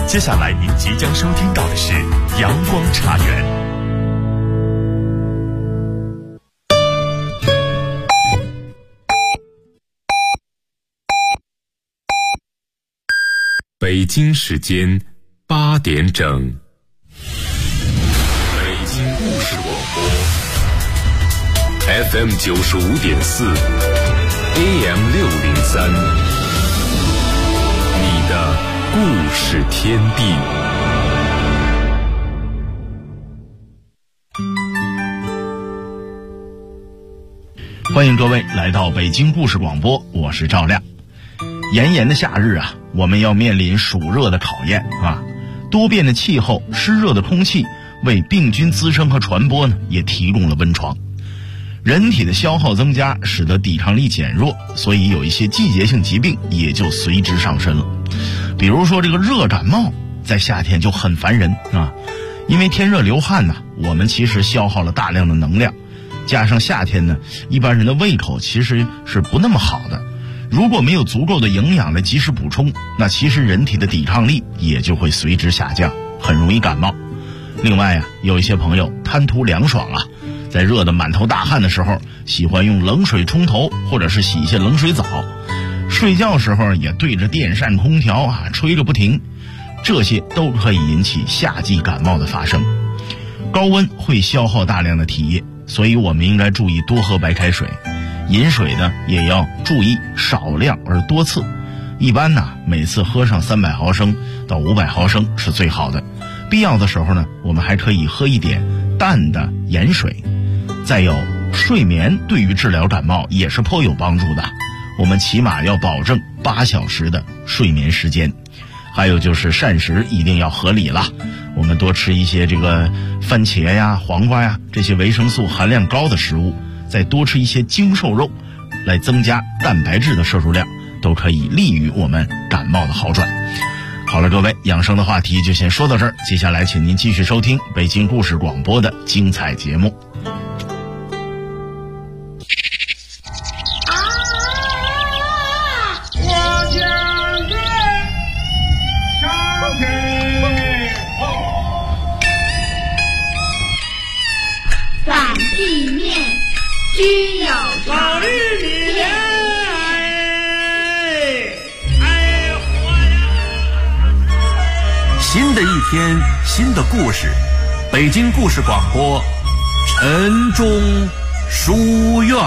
接下来您即将收听到的是阳光茶园。北京时间8点整，北京故事广播 FM 95.4 AM 603，你的故事天地。 欢迎各位来到北京故事广播，我是赵亮。炎炎的夏日啊，我们要面临暑热的考验啊。多变的气候、湿热的空气，为病菌滋生和传播呢，也提供了温床。人体的消耗增加，使得抵抗力减弱，所以有一些季节性疾病也就随之上身了。比如说这个热感冒，在夏天就很烦人啊，因为天热流汗呢，我们其实消耗了大量的能量，加上夏天呢，一般人的胃口其实是不那么好的。如果没有足够的营养来及时补充，那其实人体的抵抗力也就会随之下降，很容易感冒。另外啊，有一些朋友贪图凉爽啊，在热得满头大汗的时候，喜欢用冷水冲头，或者是洗一些冷水澡。睡觉时候也对着电扇空调啊吹个不停，这些都可以引起夏季感冒的发生。高温会消耗大量的体液，所以我们应该注意多喝白开水。饮水呢也要注意少量而多次，一般呢每次喝上300毫升到500毫升是最好的。必要的时候呢，我们还可以喝一点淡的盐水。再有，睡眠对于治疗感冒也是颇有帮助的，我们起码要保证8小时的睡眠时间。还有就是膳食一定要合理了，我们多吃一些这个番茄呀、黄瓜呀这些维生素含量高的食物，再多吃一些精瘦肉，来增加蛋白质的摄入量，都可以利于我们感冒的好转。好了，各位，养生的话题就先说到这儿，接下来请您继续收听北京故事广播的精彩节目。 需要法律理念， 新的一天，新的故事，北京故事广播，晨钟书院。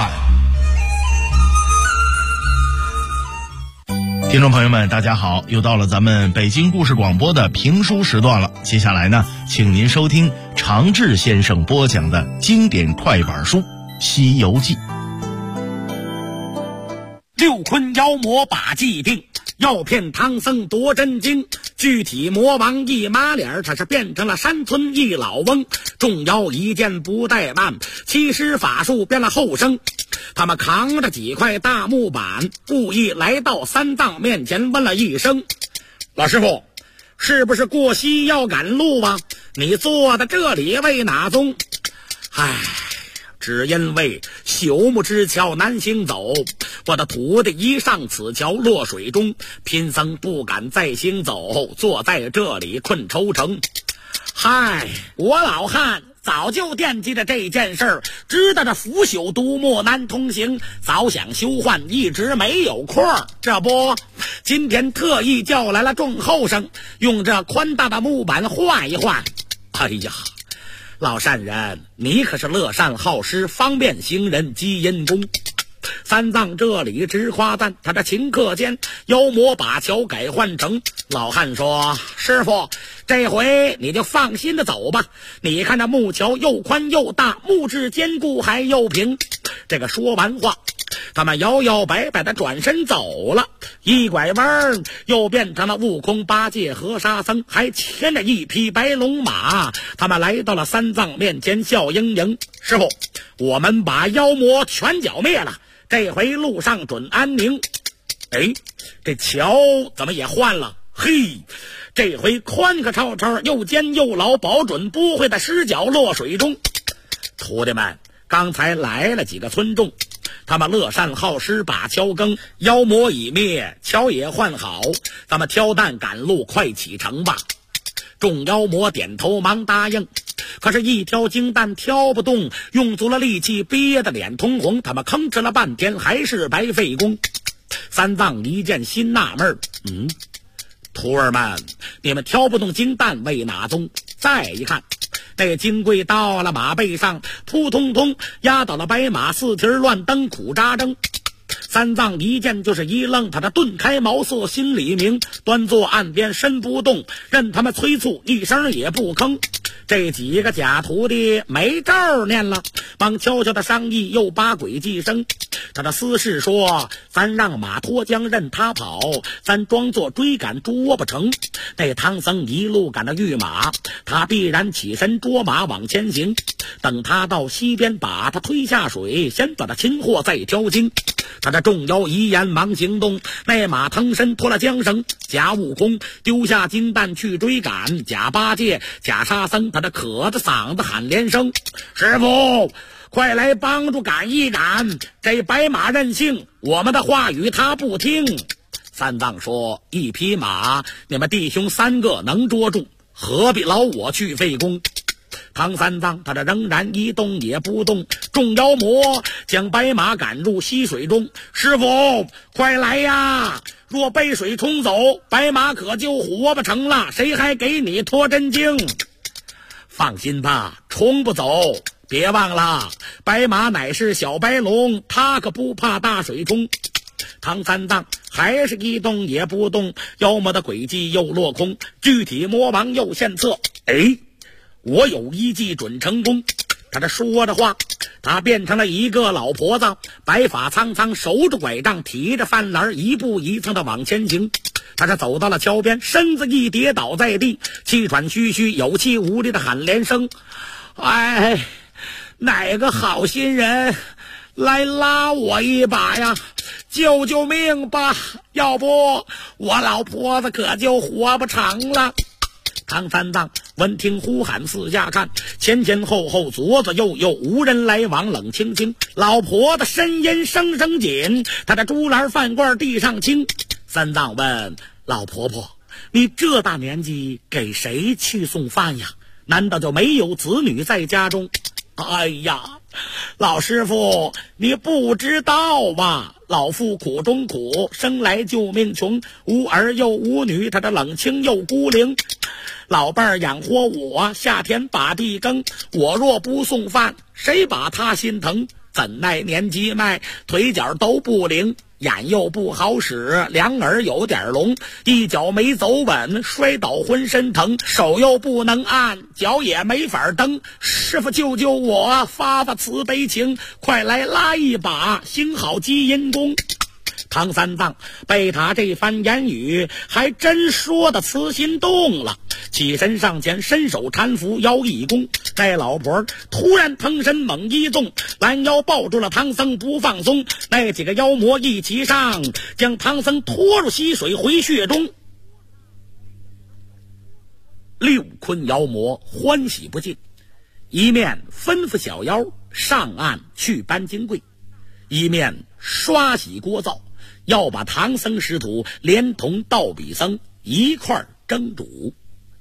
听众朋友们，大家好，又到了咱们北京故事广播的评书时段了。接下来呢，请您收听常志先生播讲的经典快板书《西游记》。 六坤妖魔把计定，要骗唐僧夺真经。具体魔王一马脸，他是变成了山村一老翁。众妖一见不怠慢，七师法术变了后生。他们扛着几块大木板，故意来到三藏面前，问了一声：老师傅，是不是过西要赶路啊？你坐在这里为哪宗？唉，只因为朽木之桥难行走，我的徒弟一上此桥落水中，贫僧不敢再行走，坐在这里困愁城。嗨，我老汉早就惦记着这件事儿，知道这腐朽独木难通行，早想修换，一直没有空。这不，今天特意叫来了众后生，用这宽大的木板换一换。哎呀，老善人，你可是乐善好施，方便行人积阴功。三藏这里直夸赞，他这顷刻间妖魔把桥改换成。老汉说：师傅，这回你就放心的走吧，你看这木桥又宽又大，木质坚固还又平。这个说完话，他们摇摇摆摆的转身走了，一拐弯又变成了悟空八戒和沙僧，还牵着一匹白龙马。他们来到了三藏面前，笑盈盈：师傅，我们把妖魔全剿灭了，这回路上准安宁。哎，这桥怎么也换了？嘿，这回宽可超超，又尖又牢，保准不会在失脚落水中。徒弟们，刚才来了几个村众， 他们乐善好施把桥更，妖魔已灭，桥也换好，咱们挑担赶路，快启程吧。众妖魔点头忙答应，可是一挑金担挑不动，用足了力气，憋得脸通红，他们吭哧了半天，还是白费功。三藏一见心纳闷，徒儿们，你们挑不动金担为哪宗？再一看，那金龟到了马背上，扑通通压倒了白马，四蹄乱蹬，苦扎蹬。三藏一见就是一愣，他顿开茅塞，心里明，端坐岸边身不动，任他们催促，一声也不吭。这几个假徒弟没招念了，忙悄悄的商议，又把诡计生。他的私事说，咱让马脱缰任他跑，咱装作追赶捉不成。那唐僧一路赶到御马，他必然起身捉马往前行，等他到西边，把他推下水，先把他擒获，再挑经。他的众妖一言忙行动，那马腾身脱了缰绳，假悟空丢下金蛋去追赶，假八戒、假沙僧他的渴的嗓子喊连声：师傅，快来帮助赶一赶，这白马任性，我们的话语他不听。三藏说：一匹马你们弟兄三个能捉住，何必劳我去费功？唐三藏他仍然一动也不动，众妖魔将白马赶入溪水中。师傅快来呀，若被水冲走，白马可就活不成了，谁还给你脱真经？放心吧，冲不走，别忘了白马乃是小白龙，他可不怕大水冲。唐三藏还是一动也不动，妖魔的诡计又落空，具体魔王又献策。我有一计准成功。他这说着话，他变成了一个老婆子，白发苍苍，手着拐杖，提着饭篮，一步一蹭的往前行。他这走到了桥边，身子一跌倒在地，气喘吁吁，有气无力的喊连声：哪个好心人来拉我一把呀，救救命吧，要不我老婆子可就活不成了。唐三藏闻听呼喊，四下看，前前后后，左左右右，无人来往，冷清清。老婆子呻吟声声紧，他的竹篮饭罐地上倾。三藏问老婆婆：你这大年纪给谁去送饭呀？难道就没有子女在家中？哎呀，老师傅，你不知道吧？老妇苦中苦，生来救命穷，无儿又无女，他的冷清又孤零。老伴儿养活我，夏天把地耕，我若不送饭，谁把他心疼？怎奈年纪迈，腿脚都不灵，眼又不好使，两耳有点聋，一脚没走稳，摔倒浑身疼，手又不能按，脚也没法蹬。师傅救救我，发发慈悲情，快来拉一把，兴好积阴功。唐三藏被他这番言语还真说的慈心动了，起身上前，伸手搀扶，腰一弓，那老婆突然腾身猛一纵，拦腰抱住了唐僧不放松。那几个妖魔一齐上，将唐僧拖入溪水回穴中。六坤妖魔欢喜不尽，一面吩咐小妖上岸去搬金柜，一面刷洗锅灶，要把唐僧师徒连同道比僧一块蒸煮。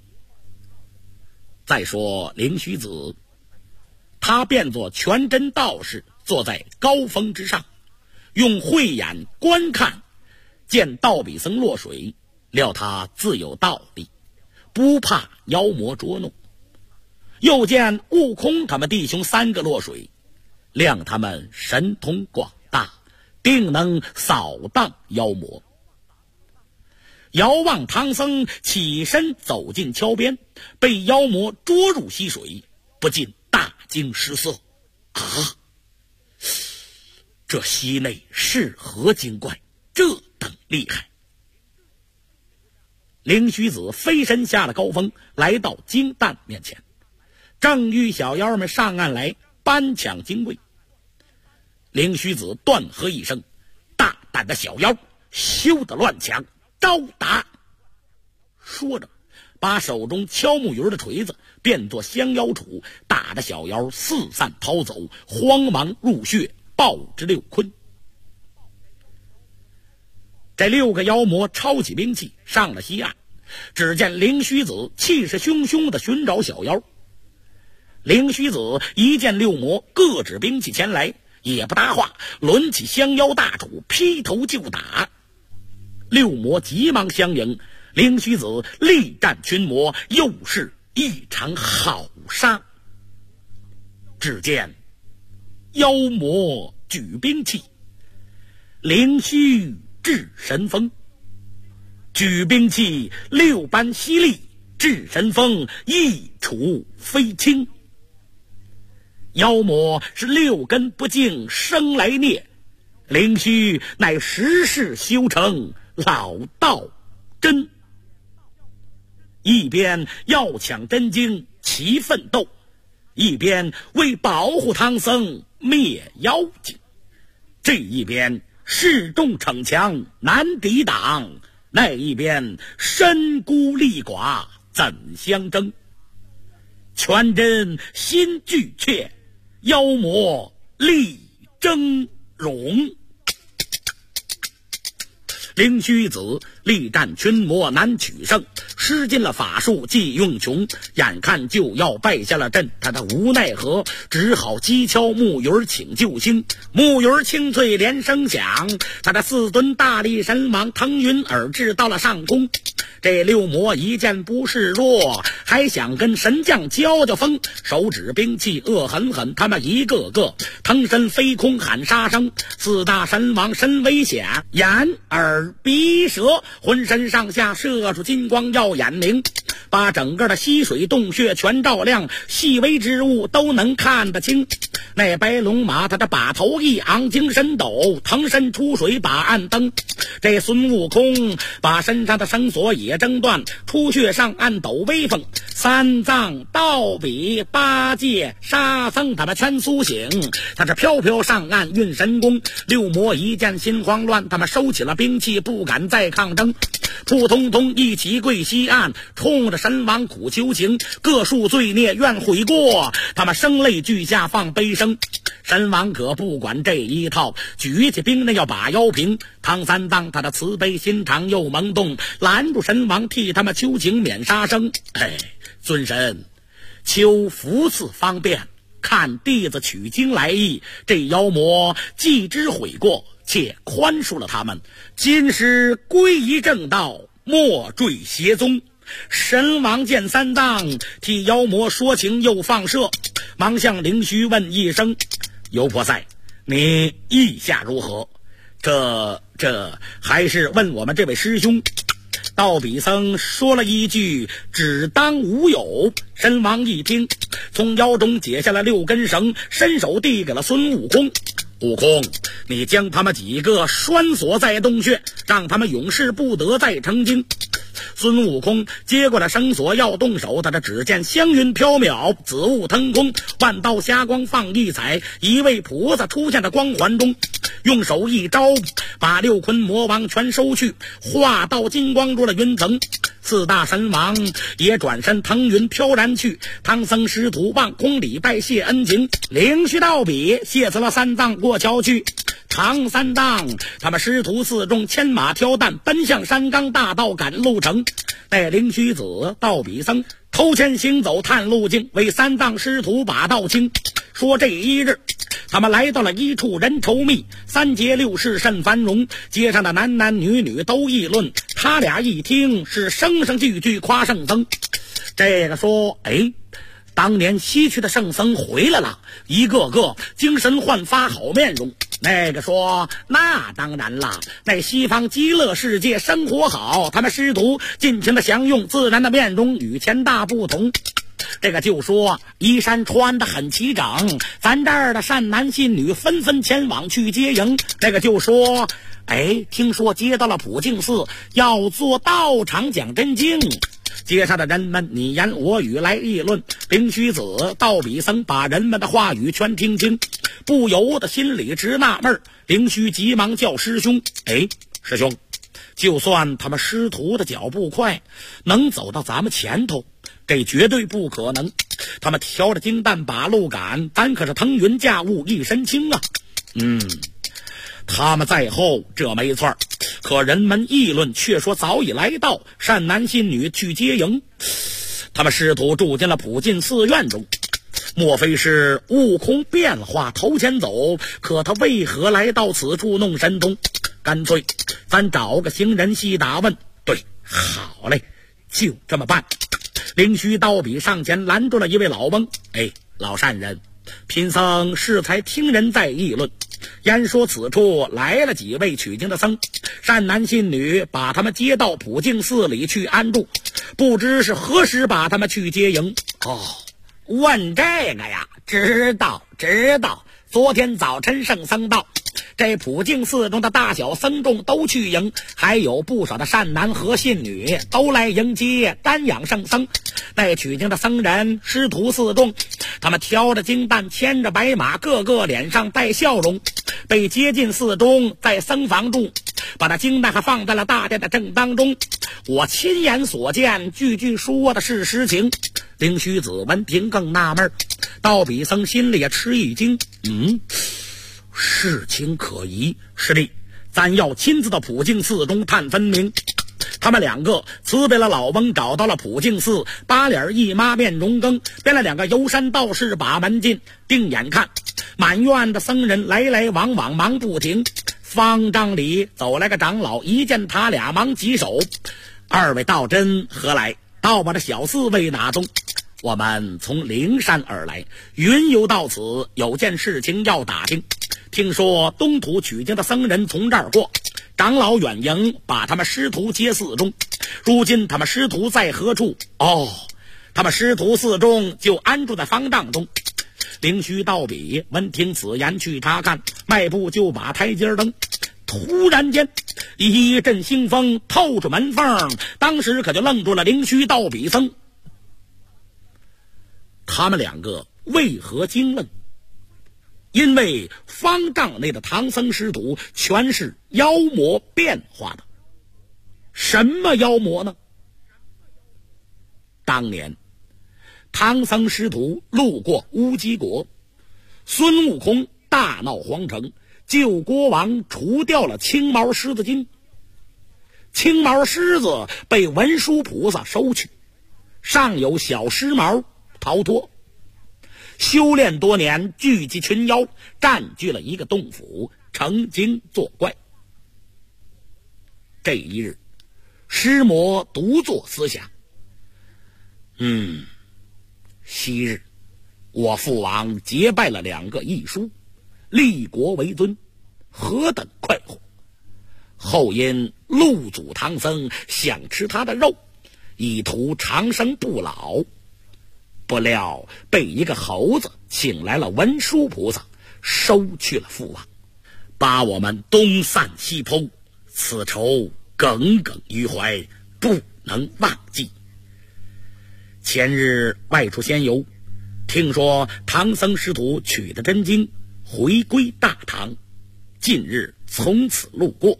再说灵虚子，他变作全真道士，坐在高峰之上，用慧眼观看，见道比僧落水，料他自有道理，不怕妖魔捉弄。又见悟空他们弟兄三个落水，谅他们神通广大，定能扫荡妖魔。遥望唐僧起身走进桥边，被妖魔捉入溪水，不禁大惊失色。这溪内是何精怪，这等厉害？灵虚子飞身下了高峰，来到金蛋面前，正欲小妖们上岸来搬抢金柜。灵虚子断喝一声：大胆的小妖，休得乱抢，招打！说着，把手中敲木鱼的锤子变作降妖杵，打得小妖四散逃走，慌忙入穴， 报之六坤。这6个妖魔抄起兵器上了西岸，只见灵虚子气势汹汹地寻找小妖。灵虚子一见6魔各指兵器前来，也不搭话，抡起降妖大杵劈头就打。6魔急忙相迎，灵虚子力战群魔，又是一场好杀。只见妖魔举兵器，灵虚制神风，举兵器6般犀利，制神风一杵非轻。妖魔是6根不净生来孽，灵虚乃10世修成老道真。一边要抢真经齐奋斗，一边为保护唐僧灭妖精。这一边势众逞强难抵挡，那一边身孤力寡怎相争？全真心俱怯，妖魔力争荣。灵虚子力战群魔难取胜，施尽了法术技用穷，眼看就要败下了阵，他的无奈何，只好击敲木鱼请救星。木鱼清脆连声响，他的4尊大力神王腾云而至到了上空。这6魔一见不示弱，还想跟神将交交锋，手指兵器恶狠狠，他们一个个腾身飞空喊杀声。4大神王身危险，眼耳鼻舌浑身上下射出金光耀眼明，把整个的溪水洞穴全照亮，细微之物都能看得清。那白龙马他的把头一昂，精神抖，腾身出水把岸登。这孙悟空把身上的绳索也挣断，出穴上岸抖威风。3藏道比8戒沙僧他们全苏醒，他这飘飘上岸运神功。6魔一见心慌乱，他们收起了兵器，不敢再抗争，扑通通一起跪西岸，冲着神王苦求情，各数罪孽愿悔过，他们声泪俱下放悲声。神王可不管这一套，举起兵刃要把妖平。唐三藏他的慈悲心肠又萌动，拦住神王替他们求情免杀生。尊神求福赐方便，看弟子取经来意，这妖魔既知悔过，且宽恕了他们，今时归依正道，莫坠邪宗。神王见三藏替妖魔说情又放射，忙向灵虚问一声：尤婆塞，你意下如何？这还是问我们这位师兄。道比僧说了一句：只当无有。神王一听，从腰中解下了6根绳，伸手递给了孙悟空。悟空，你将他们几个拴锁在洞穴，让他们永世不得再成精。孙悟空接过了绳索要动手，他的只见香云飘渺，紫雾腾空，万道霞光放异彩，一位菩萨出现在光环中，用手一招，把6坤魔王全收去，化道金光入了云层。4大神王也转身腾云飘然去，唐僧师徒望空礼拜谢恩情，灵虚道比谢辞了3藏过桥去。唐三藏他们师徒4众牵马挑担奔向山冈大道赶路程，带灵虚子道比僧偷牵行走探路径，为3藏师徒把道清。说这一日他们来到了一处人稠密，3街6市甚繁荣，街上的男男女女都议论，他俩一听是声声句句夸圣僧。这个说当年西去的圣僧回来了，一个个精神焕发好面容。那个说那当然啦，在西方极乐世界生活好，他们师徒尽情的享用，自然的面容与前大不同。这个就说衣衫穿得很齐整，咱这儿的善男信女纷纷前往去接迎。这个就说听说接到了普净寺，要做道场讲真经。街上的人们你言我语来议论，灵虚子道比僧把人们的话语全听清，不由得心里直纳闷。灵虚急忙叫师兄：师兄，就算他们师徒的脚步快，能走到咱们前头，这绝对不可能。他们挑着金担把路赶，咱可是腾云驾雾一身轻啊。 他们在后，这没错，可人们议论却说早已来到，善男信女去接迎。他们师徒住进了普净寺院中，莫非是悟空变化头前走？可他为何来到此处弄神通？干脆咱找个行人细打问。对，好嘞，就这么办。灵虚刀笔上前拦住了一位老翁。老善人，贫僧适才听人在议论，言说此处来了几位取经的僧，善男信女把他们接到普净寺里去安住，不知是何时把他们去接迎。问这个呀，知道。昨天早晨圣僧到，这普净寺中的大小僧众都去迎，还有不少的善男和信女都来迎接瞻仰圣僧。那取经的僧人师徒四众，他们挑着金担，牵着白马，个个脸上带笑容，被接进寺中，在僧房住，把那金担还放在了大殿的正当中。我亲眼所见，句句说的是实情。灵虚子闻听更纳闷，道比僧心里也吃一惊，事情可疑。是的，咱要亲自到普净寺中探分明。他们两个辞别了老翁，找到了普净寺，八脸一抹面容更，变了两个游山道士把门进，定眼看满院的僧人来来往往忙不停。方丈里走来个长老，一见他俩忙举手：二位道真何来？道我的小四为哪宗？我们从灵山而来，云游到此，有件事情要打听。听说东土取经的僧人从这儿过，长老远迎，把他们师徒接寺中。如今他们师徒在何处？他们师徒四众就安住在方丈中。灵虚道比闻听此言，去查看，迈步就把台阶登。突然间一阵腥风透出门缝，当时可就愣住了灵虚道比僧。他们两个为何惊愣？因为方丈内的唐僧师徒全是妖魔变化的。什么妖魔呢？当年唐僧师徒路过乌鸡国，孙悟空大闹皇城，救国王，除掉了青毛狮子精。青毛狮子被文殊菩萨收去，尚有小狮毛逃脱，修炼多年，聚集群妖，占据了一个洞府，成精作怪。这一日，尸魔独坐思想，昔日我父王结拜了2个义书，立国为尊，何等快活！后因陆祖唐僧想吃他的肉，以图长生不老，不料被一个猴子请来了文殊菩萨，收去了父王，把我们东散西剖，此仇耿耿于怀，不能忘记。前日外出仙游，听说唐僧师徒取得真经，回归大唐，近日从此路过。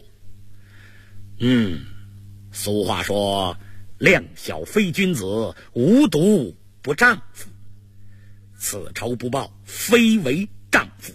俗话说，量小非君子，无毒不丈夫。此仇不报，非为丈夫。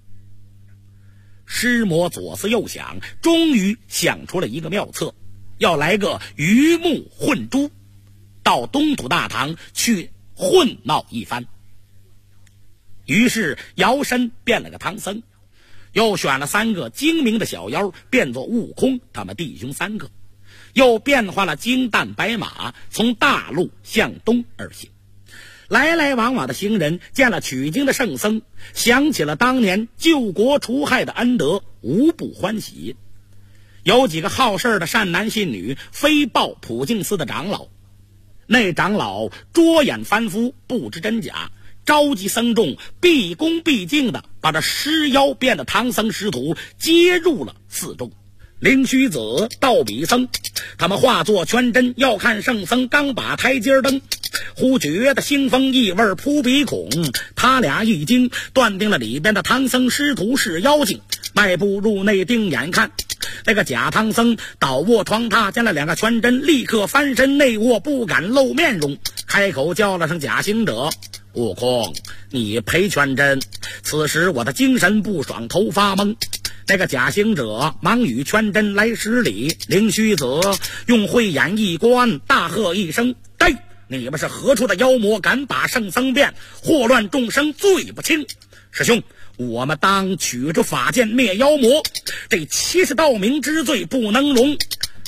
尸魔左思右想，终于想出了一个妙策，要来个鱼目混珠，到东土大唐去混闹一番。于是摇身变了个唐僧，又选了3个精明的小妖，变作悟空他们弟兄3个，又变化了金蛋白马，从大陆向东而行。来来往往的行人见了取经的圣僧，想起了当年救国除害的恩德，无不欢喜。有几个好事的善男信女飞报普净寺的长老，那长老捉眼翻夫，不知真假，召集僧众，毕恭毕敬的把这尸妖变的唐僧师徒接入了寺中。灵虚子、道比僧他们化作全真，要看圣僧，刚把台阶登，忽觉得腥风异味扑鼻孔，他俩一惊，断定了里边的唐僧师徒是妖精，迈步入内定眼看，那个假唐僧倒卧床榻，见了2个全真，立刻翻身内卧，不敢露面容，开口叫了声假行者。 悟空，你陪全真。此时我的精神不爽，头发懵。那个假行者忙与全真来施礼，灵虚子用慧眼一观，大喝一声：对，你们是何处的妖魔，敢把圣僧变，祸乱众生，罪不轻。师兄，我们当取着法剑灭妖魔，这70道名之罪不能容。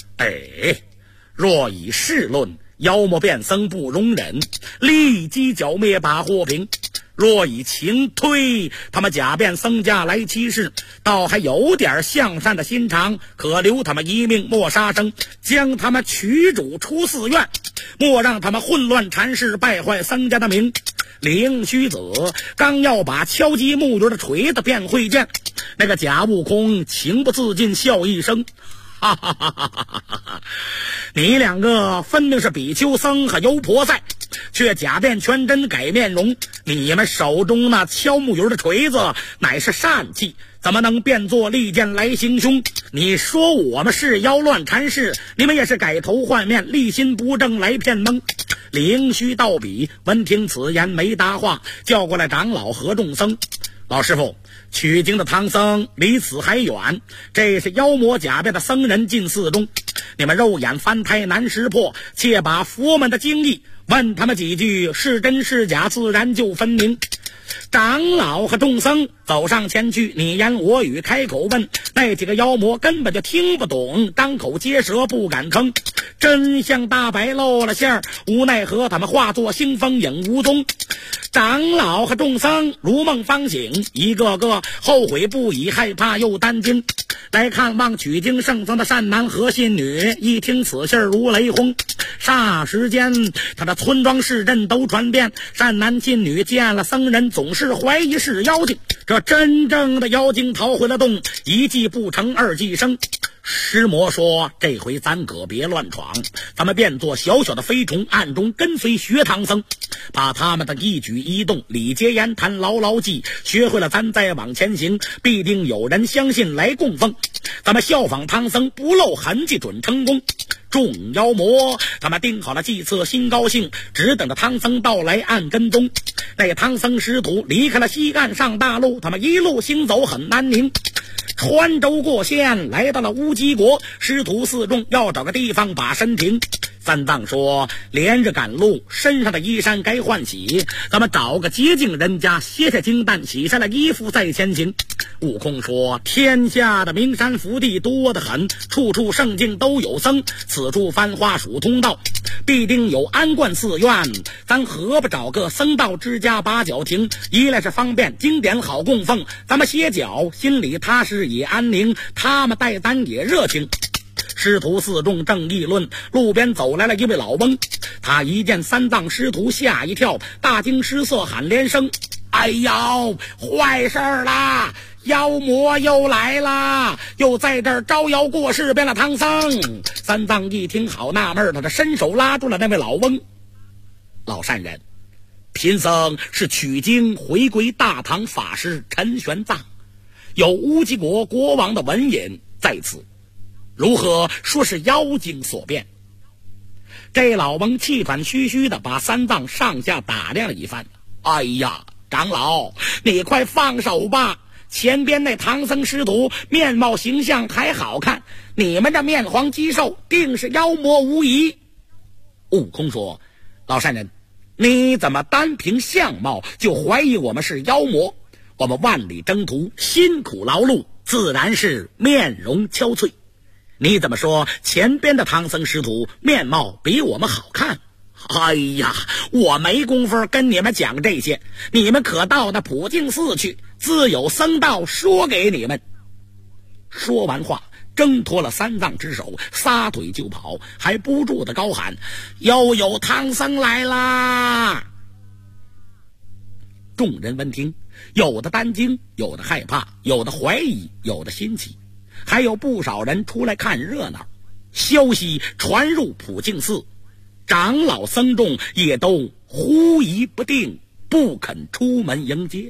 若以事论，妖魔变僧不容忍，立即剿灭把祸平。若以情推，他们假变僧家来欺世，倒还有点向善的心肠，可留他们一命莫杀生，将他们驱逐出寺院，莫让他们混乱禅事，败坏僧家的名。灵虚子刚要把敲击木鱼的锤子变慧剑，那个假悟空情不自禁笑一声：哈哈哈哈哈哈！你两个分明是比丘僧和优婆塞，却假变全真改面容。你们手中那敲木鱼的锤子乃是善器，怎么能变作利剑来行凶？你说我们是妖乱禅事，你们也是改头换面，立心不正来骗蒙。灵虚道比闻听此言没答话，叫过来长老和众僧。老师傅，取经的唐僧离此还远，这是妖魔假变的僧人进寺中，你们肉眼翻胎难识破，且把佛门的经义问他们几句，是真是假自然就分明。长老和众僧走上前去，你言我语开口问，那几个妖魔根本就听不懂，张口结舌不敢吭。真相大白露了馅儿，无奈何他们化作腥风影无踪。长老和众僧如梦方醒，一个个后悔不已，害怕又担惊。来看望取经圣僧的善男和信女，一听此信如雷轰，霎时间他的村庄市镇都传遍。善男信女见了僧人，总是怀疑是妖精，这真正的妖精逃回了洞，一计不成二计生。师魔说，这回咱可别乱闯，咱们变作小小的飞虫，暗中跟随学唐僧，把他们的一举一动礼节言谈牢牢记，学会了咱再往前行，必定有人相信来供奉，咱们效仿唐僧，不露痕迹准成功。众妖魔他们定好了计策，心高兴，只等着唐僧到来暗跟踪。那唐僧师徒离开了西岸上大路，他们一路行走很难宁，穿州过县，来到了乌鸡国。师徒四众要找个地方把身停。三藏说，连日赶路，身上的衣衫该换洗，咱们找个洁净人家歇下精蛋，洗下了衣服再前行。悟空说，天下的名山福地多得很，处处圣境都有僧，此处番花蜀通道，必定有安观寺院，咱何不找个僧道之家把脚停，一来是方便，经典好供奉，咱们歇脚心里踏实也安宁，他们待咱也热情。师徒四众正议论，路边走来了一位老翁，他一见三藏师徒吓一跳，大惊失色喊连声：哎呦，坏事啦！妖魔又来啦，又在这儿招摇过市，变了唐僧。三藏一听好纳闷，他伸手拉住了那位老翁。老善人，贫僧是取经回归大唐法师陈玄奘，有乌鸡国国王的文引在此，如何说是妖精所变？这老翁气喘吁吁的把三藏上下打量了一番。哎呀，长老，你快放手吧！前边那唐僧师徒面貌形象还好看，你们这面黄肌瘦，定是妖魔无疑。悟空说，老善人，你怎么单凭相貌就怀疑我们是妖魔？我们万里征途，辛苦劳碌，自然是面容憔悴。你怎么说前边的唐僧师徒面貌比我们好看？哎呀，我没工夫跟你们讲这些，你们可到那普净寺去，自有僧道说给你们。说完话，挣脱了三藏之手，撒腿就跑，还不住的高喊：又有唐僧来啦！众人闻听，有的担惊，有的害怕，有的怀疑，有的新奇，还有不少人出来看热闹。消息传入普净寺，长老僧众也都狐疑不定，不肯出门迎接。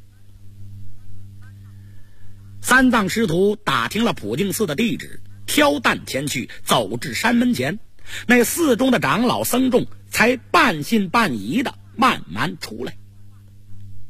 三藏师徒打听了普净寺的地址，挑担前去，走至山门前，那寺中的长老僧众才半信半疑的慢慢出来。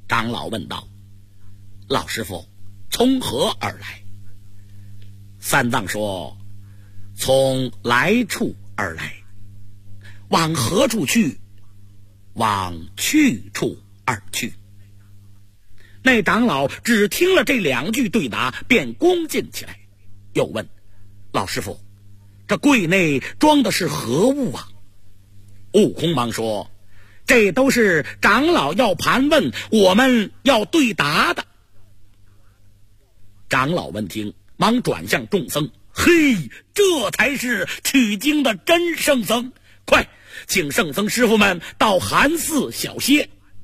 长老问道：老师傅，从何而来？三藏说：从来处而来。往何处去？往去处而去。那长老只听了这2句对答，便恭敬起来，又问：老师傅，这柜内装的是何物啊？悟空忙说：这都是长老要盘问，我们要对答的。长老闻听，忙转向众僧：嘿，这才是取经的真圣僧，快请圣僧师傅们到寒寺小歇。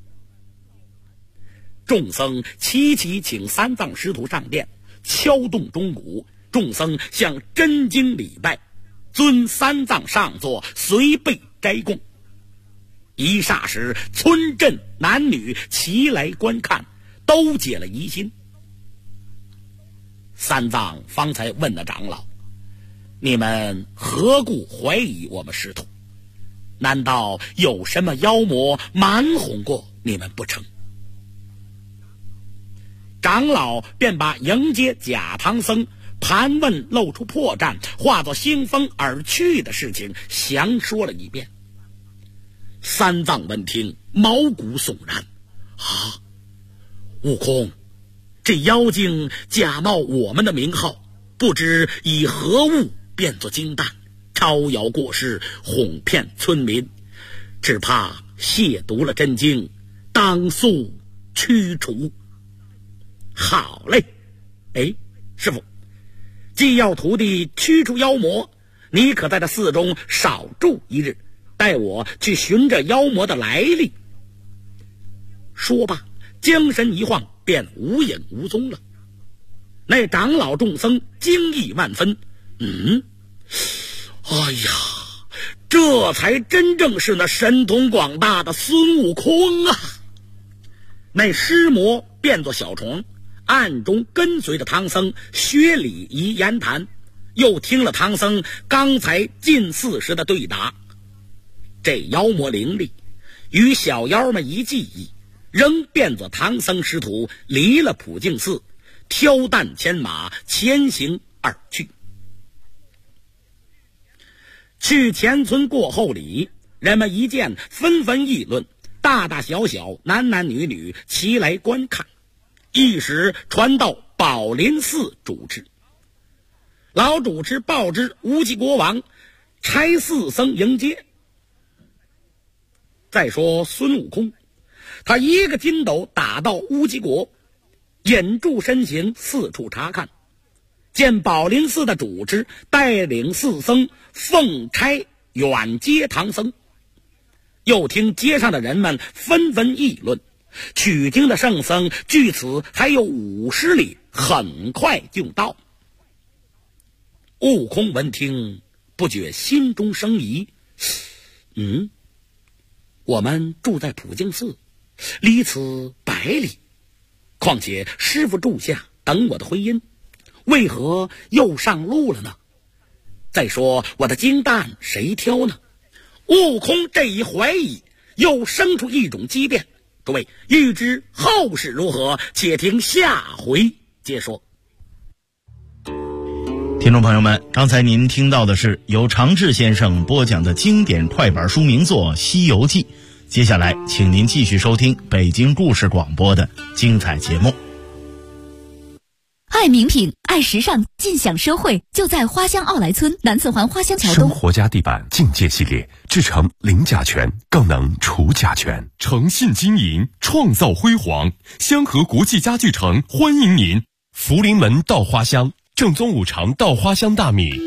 众僧齐齐请三藏师徒上殿，敲动钟鼓，众僧向真经礼拜，尊三藏上座，随备斋供。一霎时，村镇男女齐来观看，都解了疑心。三藏方才问了长老：你们何故怀疑我们师徒？难道有什么妖魔瞒哄过你们不成？长老便把迎接假唐僧、盘问露出破绽、化作腥风而去的事情详说了一遍。三藏闻听，毛骨悚然。啊，悟空，这妖精假冒我们的名号，不知以何物变作金蛋，招摇过市，哄骗村民，只怕亵渎了真经，当速驱除。好嘞，师傅，既要徒弟驱除妖魔，你可在这寺中少住一日，带我去寻这妖魔的来历。说罢，将身一晃，便无影无踪了。那长老众僧惊异万分。哎呀，这才真正是那神通广大的孙悟空啊！那尸魔变作小虫，暗中跟随着唐僧学礼仪言谈，又听了唐僧刚才进寺时的对答。这妖魔灵力，与小妖们一记忆，仍变作唐僧师徒，离了普净寺，挑担牵马，前行而去。去前村过后里，人们一见纷纷议论，大大小小男男女女齐来观看，一时传到宝林寺主持。老主持报知乌鸡国王，差4僧迎接。再说孙悟空，他一个筋斗打到乌鸡国，引住身形四处查看，见宝林寺的主持带领4僧奉差远接唐僧。又听街上的人们纷纷议论，取经的圣僧距此还有50里，很快就到。悟空闻听，不觉心中生疑。我们住在普净寺，离此100里，况且师父住下等我的回音，为何又上路了呢？再说我的金蛋谁挑呢？悟空这一怀疑，又生出一种机变。各位欲知后事如何，且听下回接说。 听众朋友们，刚才您听到的是由常志先生播讲的经典快板书名作《西游记》。接下来请您继续收听北京故事广播的精彩节目。 爱名品，爱时尚，尽享社会，就在花乡奥莱村南四环花乡桥东。 生活家地板境界系列，制成零甲醛，更能除甲醛。诚信经营，创造辉煌。香河国际家具城欢迎您。福临门到花乡，正宗5常到花乡大米。